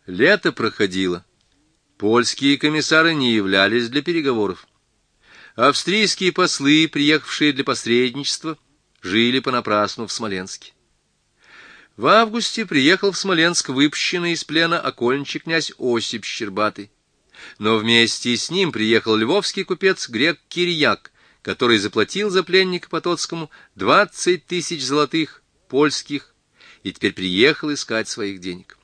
Лето проходило. Польские комиссары не являлись для переговоров. Австрийские послы, приехавшие для посредничества, жили понапрасну в Смоленске. В августе приехал в Смоленск выпущенный из плена окольничий князь Осип Щербатый. Но вместе с ним приехал львовский купец грек Кирьяк, который заплатил за пленника Потоцкому 20 000 золотых польских и теперь приехал искать своих денег.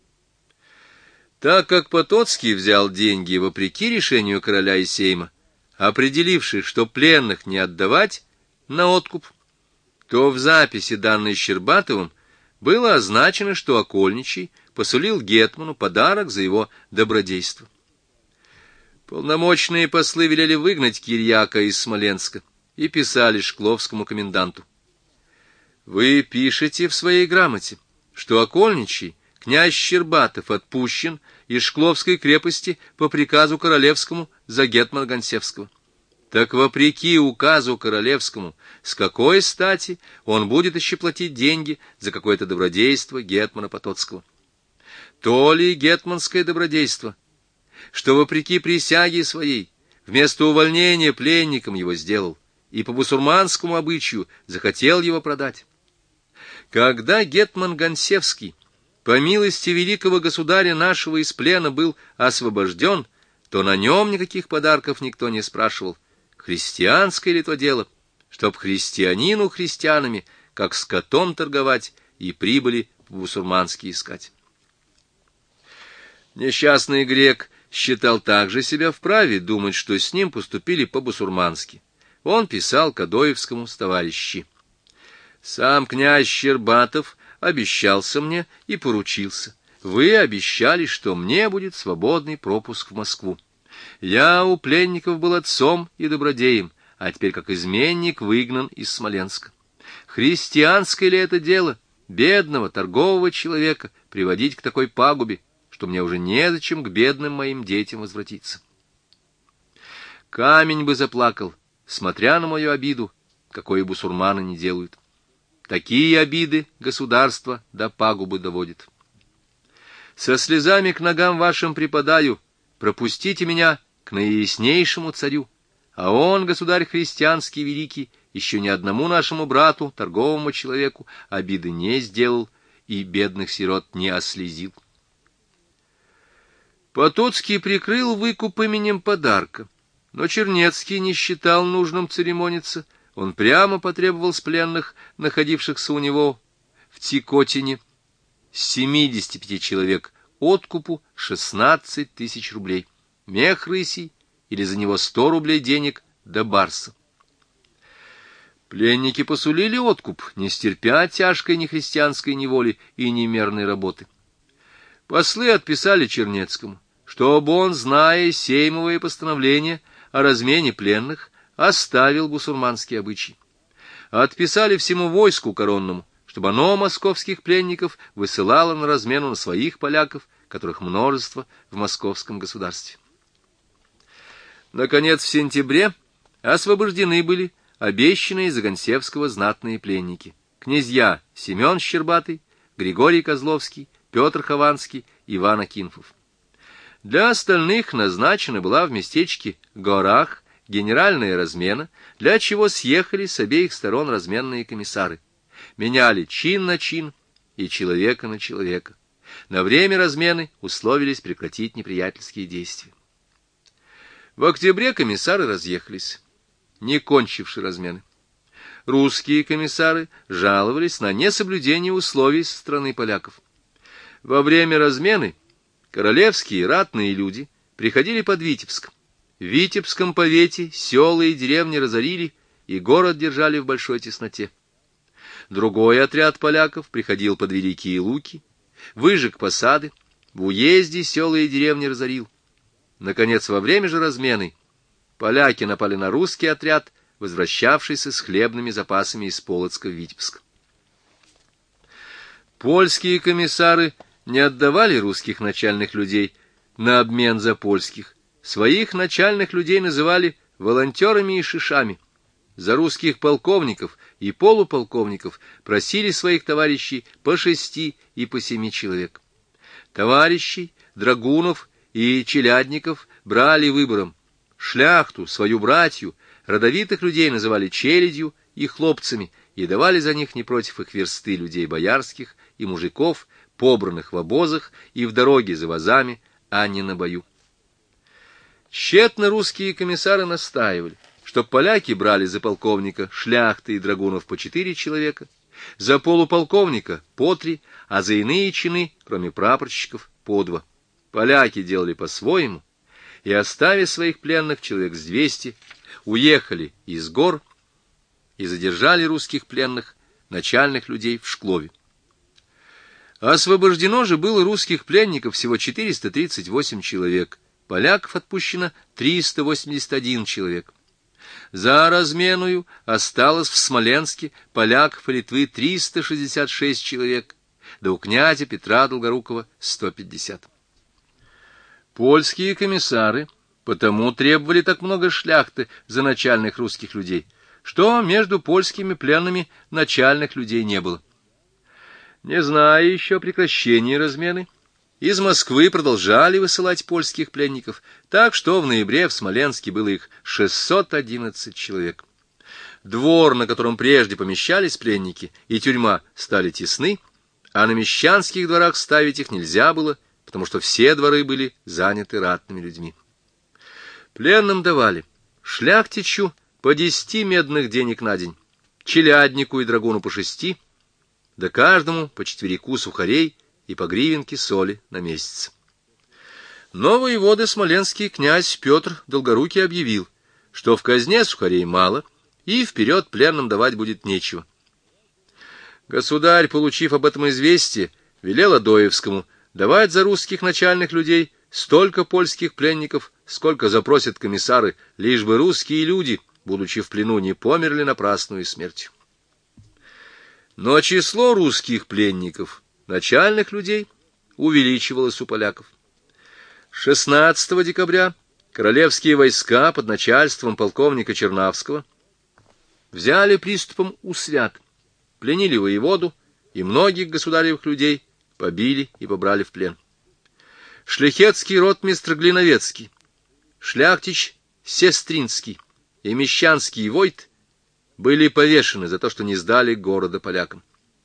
Так как Потоцкий взял деньги вопреки решению короля и сейма, определивших, что пленных не отдавать на откуп, то в записи, данной Щербатовым, было означено, что окольничий посулил гетману подарок за его добродейство. Полномочные послы велели выгнать Кирьяка из Смоленска и писали шкловскому коменданту: «Вы пишете в своей грамоте, что окольничий князь Щербатов отпущен из Шкловской крепости по приказу королевскому за гетмана Гонсевского. Так вопреки указу королевскому, с какой стати он будет еще платить деньги за какое-то добродейство гетмана Потоцкого? То ли гетманское добродейство, что вопреки присяге своей вместо увольнения пленником его сделал и по бусурманскому обычаю захотел его продать? Когда гетман Гонсевский по милости великого государя нашего из плена был освобожден, то на нем никаких подарков никто не спрашивал. Христианское ли то дело, чтоб христианину христианами, как скотом торговать и прибыли по-бусурмански искать?» Несчастный грек считал также себя вправе думать, что с ним поступили по-бусурмански. Он писал Кадоевскому с товарищи: «Сам князь Щербатов обещался мне и поручился. Вы обещали, что мне будет свободный пропуск в Москву. Я у пленников был отцом и добродеем, а теперь как изменник выгнан из Смоленска. Христианское ли это дело бедного торгового человека приводить к такой пагубе, что мне уже незачем к бедным моим детям возвратиться? Камень бы заплакал, смотря на мою обиду, какое бусурманы не делают. Такие обиды государство до пагубы доводит. Со слезами к ногам вашим припадаю, пропустите меня к наияснейшему царю, а он, государь христианский великий, еще ни одному нашему брату, торговому человеку, обиды не сделал и бедных сирот не ослезил». Потоцкий прикрыл выкуп именем подарка, но Чернецкий не считал нужным церемониться. Он прямо потребовал с пленных, находившихся у него в Тикотине, с 75 человек откупу 16 000 рублей, мех рысий или за него 100 рублей денег до барса. Пленники посулили откуп, не стерпя тяжкой нехристианской неволи и немерной работы. Послы отписали Чернецкому, чтобы он, зная сеймовое постановление о размене пленных, оставил бусурманские обычаи. Отписали всему войску коронному, чтобы оно московских пленников высылало на размену на своих поляков, которых множество в московском государстве. Наконец, в сентябре освобождены были обещанные за Гонсевского знатные пленники: князья Семен Щербатый, Григорий Козловский, Петр Хованский, Иван Акинфов. Для остальных назначена была в местечке Горах генеральная размена, для чего съехали с обеих сторон разменные комиссары. Меняли чин на чин и человека на человека. На время размены условились прекратить неприятельские действия. В октябре комиссары разъехались, не кончивши размены. Русские комиссары жаловались на несоблюдение условий со стороны поляков. Во время размены королевские ратные люди приходили под Витебск. В Витебском повете села и деревни разорили, и город держали в большой тесноте. Другой отряд поляков приходил под Великие Луки, выжег посады, в уезде села и деревни разорил. Наконец, во время же размены поляки напали на русский отряд, возвращавшийся с хлебными запасами из Полоцка в Витебск. Польские комиссары не отдавали русских начальных людей на обмен за польских. Своих начальных людей называли волонтерами и шишами. За русских полковников и полуполковников просили своих товарищей по 6 и по 7 человек. Товарищей, драгунов и челядников брали выбором. Шляхту, свою братью, родовитых людей называли челядью и хлопцами и давали за них не против их версты людей боярских и мужиков, побранных в обозах и в дороге за возами, а не на бою. Тщетно русские комиссары настаивали, чтоб поляки брали за полковника шляхты и драгунов по 4 человека, за полуполковника по 3, а за иные чины, кроме прапорщиков, по 2. Поляки делали по-своему, и, оставив своих пленных человек с 200, уехали из гор и задержали русских пленных, начальных людей в Шклове. Освобождено же было русских пленников всего 438 человек, поляков отпущено 381 человек. За разменную осталось в Смоленске поляков и Литвы 366 человек, да у князя Петра Долгорукова 150. Польские комиссары потому требовали так много шляхты за начальных русских людей, что между польскими пленными начальных людей не было. Не зная еще о прекращении размены, из Москвы продолжали высылать польских пленников, так что в ноябре в Смоленске было их 611 человек. Двор, на котором прежде помещались пленники, и тюрьма стали тесны, а на мещанских дворах ставить их нельзя было, потому что все дворы были заняты ратными людьми. Пленным давали шляхтичу по 10 медных денег на день, челяднику и драгуну по 6, да каждому по 4 сухарей и по гривенке соли на месяц. Но воевода смоленский князь Петр Долгорукий объявил, что в казне сухарей мало, и вперед пленным давать будет нечего. Государь, получив об этом известие, велел Адоевскому давать за русских начальных людей столько польских пленников, сколько запросят комиссары, лишь бы русские люди, будучи в плену, не померли напрасную смертью. Но число русских пленников, начальных людей, увеличивалось у поляков. 16 декабря королевские войска под начальством полковника Чернавского взяли приступом Усвят, пленили воеводу и многих государевых людей побили и побрали в плен. Шляхетский ротмистр Глиновецкий, шляхтич Сестринский и мещанский войт были повешены за то, что не сдали города полякам.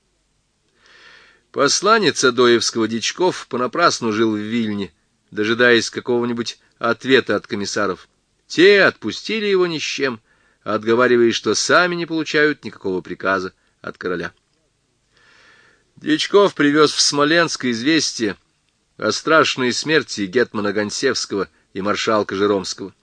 Посланец Адоевского Дичков понапрасну жил в Вильне, дожидаясь какого-нибудь ответа от комиссаров. Те отпустили его ни с чем, отговаривая, что сами не получают никакого приказа от короля. Дичков привез в Смоленск известие о страшной смерти гетмана Гонсевского и маршалка Жеромского.